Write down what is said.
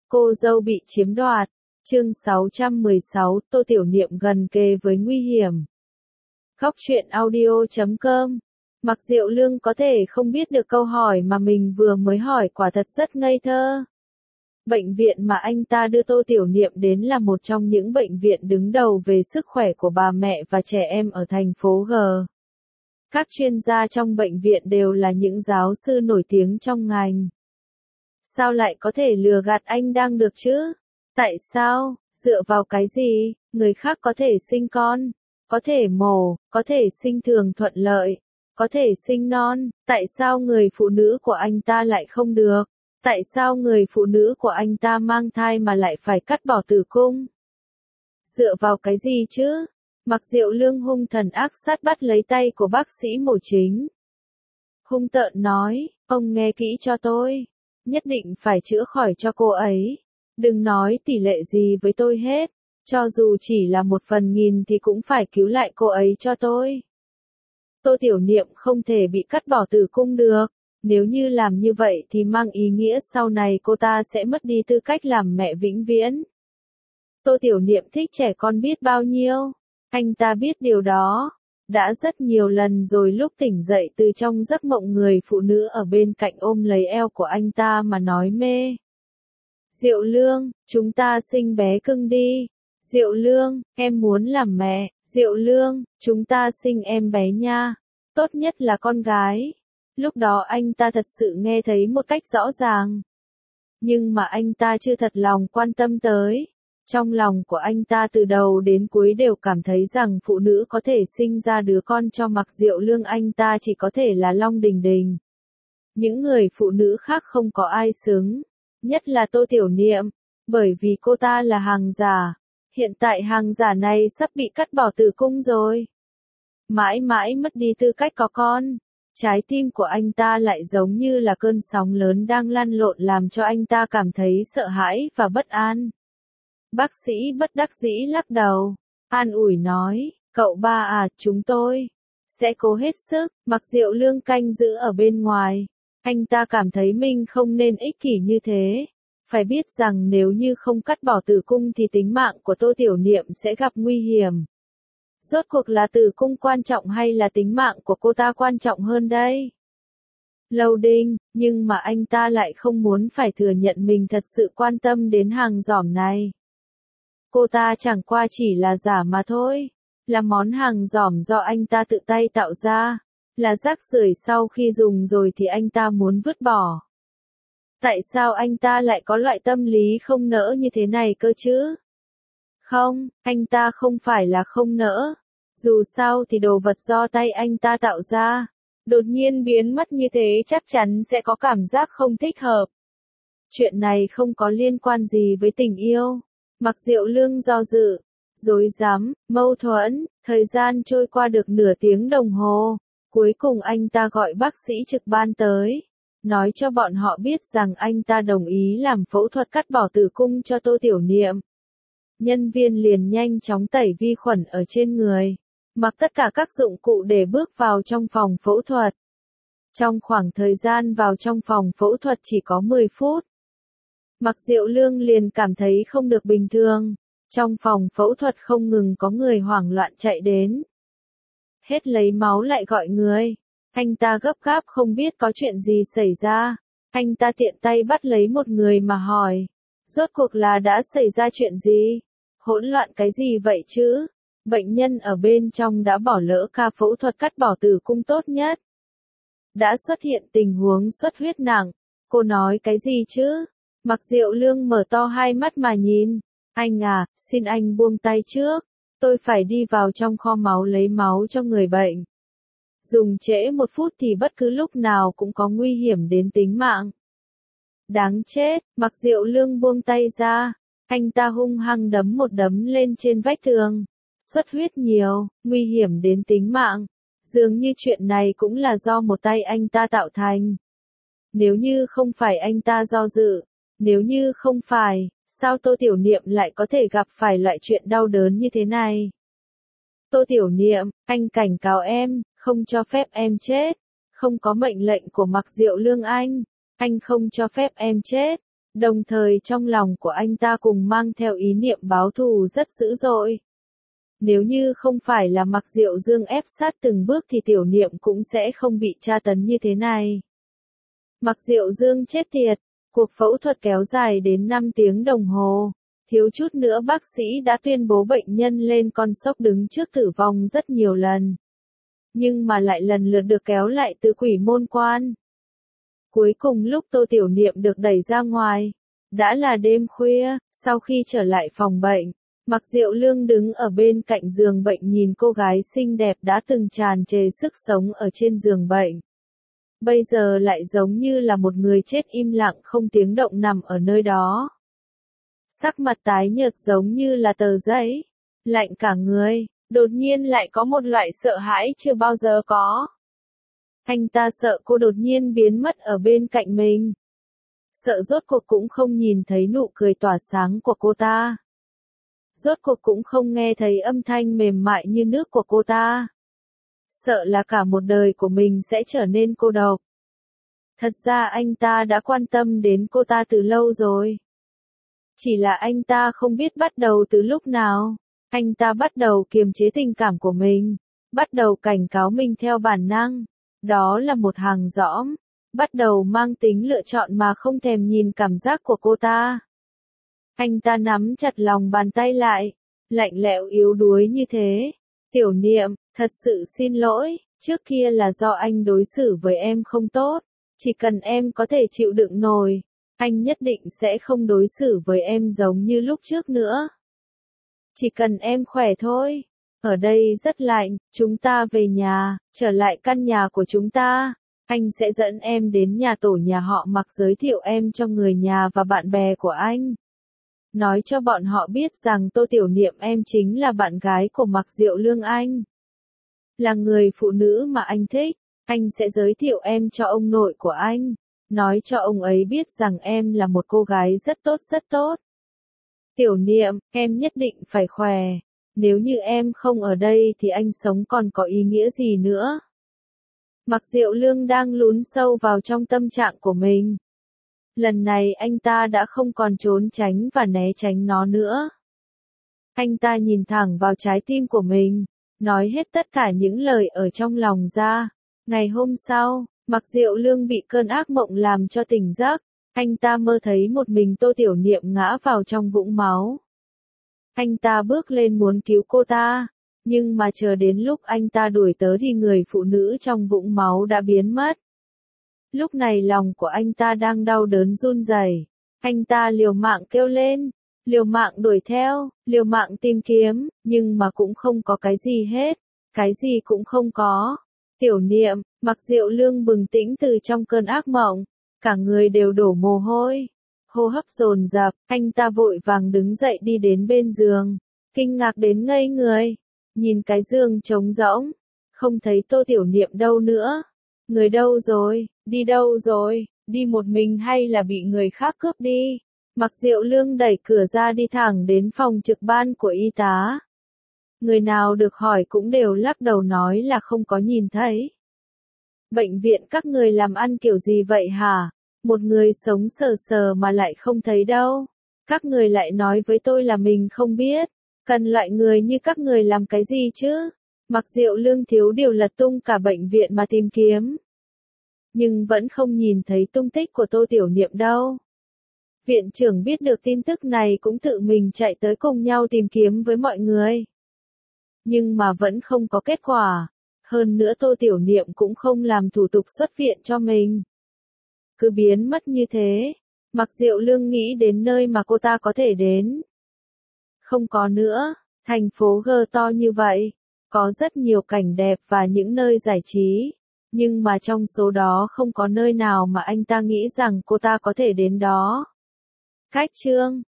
Cô dâu bị chiếm đoạt. Chương 616, Tô Tiểu Niệm gần kề với nguy hiểm. Góc truyện audio.com. Mặc Diệu Lương có thể không biết được câu hỏi mà mình vừa mới hỏi quả thật rất ngây thơ. Bệnh viện mà anh ta đưa Tô Tiểu Niệm đến là một trong những bệnh viện đứng đầu về sức khỏe của bà mẹ và trẻ em ở thành phố G. Các chuyên gia trong bệnh viện đều là những giáo sư nổi tiếng trong ngành. Sao lại có thể lừa gạt anh đang được chứ? Tại sao? Dựa vào cái gì? Người khác có thể sinh con, có thể mổ, có thể sinh thường thuận lợi, có thể sinh non. Tại sao người phụ nữ của anh ta lại không được? Tại sao người phụ nữ của anh ta mang thai mà lại phải cắt bỏ tử cung? Dựa vào cái gì chứ? Mặc Diệu Lương hung thần ác sát bắt lấy tay của bác sĩ mổ chính. Hung tợn nói, ông nghe kỹ cho tôi. Nhất định phải chữa khỏi cho cô ấy. Đừng nói tỷ lệ gì với tôi hết. Cho dù chỉ là 1/1000 thì cũng phải cứu lại cô ấy cho tôi. Tô Tiểu Niệm không thể bị cắt bỏ tử cung được. Nếu như làm như vậy thì mang ý nghĩa sau này cô ta sẽ mất đi tư cách làm mẹ vĩnh viễn. Tô Tiểu Niệm thích trẻ con biết bao nhiêu. Anh ta biết điều đó. Đã rất nhiều lần rồi lúc tỉnh dậy từ trong giấc mộng người phụ nữ ở bên cạnh ôm lấy eo của anh ta mà nói mê. Diệu Lương, chúng ta sinh bé cưng đi. Diệu Lương, em muốn làm mẹ. Diệu Lương, chúng ta sinh em bé nha. Tốt nhất là con gái. Lúc đó anh ta thật sự nghe thấy một cách rõ ràng. Nhưng mà anh ta chưa thật lòng quan tâm tới. Trong lòng của anh ta từ đầu đến cuối đều cảm thấy rằng phụ nữ có thể sinh ra đứa con cho Mặc Diệu Lương anh ta chỉ có thể là Long Đình Đình. Những người phụ nữ khác không có ai xứng. Nhất là Tô Tiểu Niệm. Bởi vì cô ta là hàng giả. Hiện tại hàng giả này sắp bị cắt bỏ tử cung rồi. Mãi mãi mất đi tư cách có con. Trái tim của anh ta lại giống như là cơn sóng lớn đang lăn lộn làm cho anh ta cảm thấy sợ hãi và bất an. Bác sĩ bất đắc dĩ lắc đầu, an ủi nói, cậu ba à, chúng tôi sẽ cố hết sức. Mặc Diệu Lương canh giữ ở bên ngoài. Anh ta cảm thấy mình không nên ích kỷ như thế. Phải biết rằng nếu như không cắt bỏ tử cung thì tính mạng của Tô Tiểu Niệm sẽ gặp nguy hiểm. Rốt cuộc là tử cung quan trọng hay là tính mạng của cô ta quan trọng hơn đây? Lâu Đinh, nhưng mà anh ta lại không muốn phải thừa nhận mình thật sự quan tâm đến hàng giỏm này. Cô ta chẳng qua chỉ là giả mà thôi. Là món hàng giỏm do anh ta tự tay tạo ra. Là rác rưởi sau khi dùng rồi thì anh ta muốn vứt bỏ. Tại sao anh ta lại có loại tâm lý không nỡ như thế này cơ chứ? Không, anh ta không phải là không nỡ. Dù sao thì đồ vật do tay anh ta tạo ra. Đột nhiên biến mất như thế chắc chắn sẽ có cảm giác không thích hợp. Chuyện này không có liên quan gì với tình yêu. Mặc Diệu Lương do dự, rối rắm, mâu thuẫn, thời gian trôi qua được nửa tiếng đồng hồ. Cuối cùng anh ta gọi bác sĩ trực ban tới. Nói cho bọn họ biết rằng anh ta đồng ý làm phẫu thuật cắt bỏ tử cung cho Tô Tiểu Niệm. Nhân viên liền nhanh chóng tẩy vi khuẩn ở trên người. Mặc tất cả các dụng cụ để bước vào trong phòng phẫu thuật. Trong khoảng thời gian vào trong phòng phẫu thuật chỉ có 10 phút. Mặc Diệu Lương liền cảm thấy không được bình thường. Trong phòng phẫu thuật không ngừng có người hoảng loạn chạy đến. Hết lấy máu lại gọi người. Anh ta gấp gáp không biết có chuyện gì xảy ra. Anh ta tiện tay bắt lấy một người mà hỏi. Rốt cuộc là đã xảy ra chuyện gì? Hỗn loạn cái gì vậy chứ? Bệnh nhân ở bên trong đã bỏ lỡ ca phẫu thuật cắt bỏ tử cung tốt nhất. Đã xuất hiện tình huống xuất huyết nặng. Cô nói cái gì chứ? Mặc Diệu Lương mở to hai mắt mà nhìn. Anh à, xin anh buông tay trước. Tôi phải đi vào trong kho máu lấy máu cho người bệnh. Dùng trễ 1 phút thì bất cứ lúc nào cũng có nguy hiểm đến tính mạng. Đáng chết, Mặc Diệu Lương buông tay ra. Anh ta hung hăng đấm một đấm lên trên vách tường. Xuất huyết nhiều, nguy hiểm đến tính mạng. Dường như chuyện này cũng là do một tay anh ta tạo thành. Nếu như không phải anh ta do dự, nếu như không phải, sao Tô Tiểu Niệm lại có thể gặp phải loại chuyện đau đớn như thế này? Tô Tiểu Niệm, anh cảnh cáo em, không cho phép em chết. Không có mệnh lệnh của Mặc Diệu Lương anh không cho phép em chết. Đồng thời trong lòng của anh ta cùng mang theo ý niệm báo thù rất dữ dội. Nếu như không phải là Mạc Diệu Dương ép sát từng bước thì Tiểu Niệm cũng sẽ không bị tra tấn như thế này. Mạc Diệu Dương chết tiệt, cuộc phẫu thuật kéo dài đến 5 tiếng đồng hồ. Thiếu chút nữa bác sĩ đã tuyên bố bệnh nhân lên con sốc đứng trước tử vong rất nhiều lần. Nhưng mà lại lần lượt được kéo lại từ quỷ môn quan. Cuối cùng lúc Tô Tiểu Niệm được đẩy ra ngoài, đã là đêm khuya, sau khi trở lại phòng bệnh, Mạc Diệu Lương đứng ở bên cạnh giường bệnh nhìn cô gái xinh đẹp đã từng tràn trề sức sống ở trên giường bệnh. Bây giờ lại giống như là một người chết im lặng không tiếng động nằm ở nơi đó. Sắc mặt tái nhợt giống như là tờ giấy, lạnh cả người, đột nhiên lại có một loại sợ hãi chưa bao giờ có. Anh ta sợ cô đột nhiên biến mất ở bên cạnh mình. Sợ rốt cuộc cũng không nhìn thấy nụ cười tỏa sáng của cô ta. Rốt cuộc cũng không nghe thấy âm thanh mềm mại như nước của cô ta. Sợ là cả một đời của mình sẽ trở nên cô độc. Thật ra anh ta đã quan tâm đến cô ta từ lâu rồi. Chỉ là anh ta không biết bắt đầu từ lúc nào. Anh ta bắt đầu kiềm chế tình cảm của mình. Bắt đầu cảnh cáo mình theo bản năng. Đó là một hàng dõm. Bắt đầu mang tính lựa chọn mà không thèm nhìn cảm giác của cô ta. Anh ta nắm chặt lòng bàn tay lại. Lạnh lẽo yếu đuối như thế. Tiểu Niệm, thật sự xin lỗi. Trước kia là do anh đối xử với em không tốt. Chỉ cần em có thể chịu đựng nổi, anh nhất định sẽ không đối xử với em giống như lúc trước nữa. Chỉ cần em khỏe thôi. Ở đây rất lạnh, chúng ta về nhà, trở lại căn nhà của chúng ta. Anh sẽ dẫn em đến nhà tổ nhà họ Mạc giới thiệu em cho người nhà và bạn bè của anh. Nói cho bọn họ biết rằng Tô Tiểu Niệm em chính là bạn gái của Mạc Diệu Lương anh. Là người phụ nữ mà anh thích. Anh sẽ giới thiệu em cho ông nội của anh. Nói cho ông ấy biết rằng em là một cô gái rất tốt rất tốt. Tiểu Niệm, em nhất định phải khỏe. Nếu như em không ở đây thì anh sống còn có ý nghĩa gì nữa. Mạc Diệu Lương đang lún sâu vào trong tâm trạng của mình. Lần này anh ta đã không còn trốn tránh và né tránh nó nữa. Anh ta nhìn thẳng vào trái tim của mình, nói hết tất cả những lời ở trong lòng ra. Ngày hôm sau, Mạc Diệu Lương bị cơn ác mộng làm cho tỉnh giấc. Anh ta mơ thấy một mình Tô Tiểu Niệm ngã vào trong vũng máu. Anh ta bước lên muốn cứu cô ta, nhưng mà chờ đến lúc anh ta đuổi tới thì người phụ nữ trong vũng máu đã biến mất. Lúc này lòng của anh ta đang đau đớn run rẩy. Anh ta liều mạng kêu lên, liều mạng đuổi theo, liều mạng tìm kiếm, nhưng mà cũng không có cái gì hết, cái gì cũng không có. Tiểu Niệm, Mạc Diệu Lương bừng tỉnh từ trong cơn ác mộng, cả người đều đổ mồ hôi, hô hấp dồn dập, anh ta vội vàng đứng dậy đi đến bên giường, kinh ngạc đến ngây người, nhìn cái giường trống rỗng, không thấy Tô Tiểu Niệm đâu nữa. Người đâu rồi, đi đâu rồi, đi một mình hay là bị người khác cướp đi? Mạc Diệu Lương đẩy cửa ra đi thẳng đến phòng trực ban của y tá. Người nào được hỏi cũng đều lắc đầu nói là không có nhìn thấy. Bệnh viện các người làm ăn kiểu gì vậy hả? Một người sống sờ sờ mà lại không thấy đâu. Các người lại nói với tôi là mình không biết. Cần loại người như các người làm cái gì chứ? Mạc Diệu Lương thiếu điều lật tung cả bệnh viện mà tìm kiếm. Nhưng vẫn không nhìn thấy tung tích của Tô Tiểu Niệm đâu. Viện trưởng biết được tin tức này cũng tự mình chạy tới cùng nhau tìm kiếm với mọi người. Nhưng mà vẫn không có kết quả. Hơn nữa Tô Tiểu Niệm cũng không làm thủ tục xuất viện cho mình. Cứ biến mất như thế. Mạc Diệu Lương nghĩ đến nơi mà cô ta có thể đến. Không có nữa. Thành phố G to như vậy. Có rất nhiều cảnh đẹp và những nơi giải trí. Nhưng mà trong số đó không có nơi nào mà anh ta nghĩ rằng cô ta có thể đến đó. Cách chương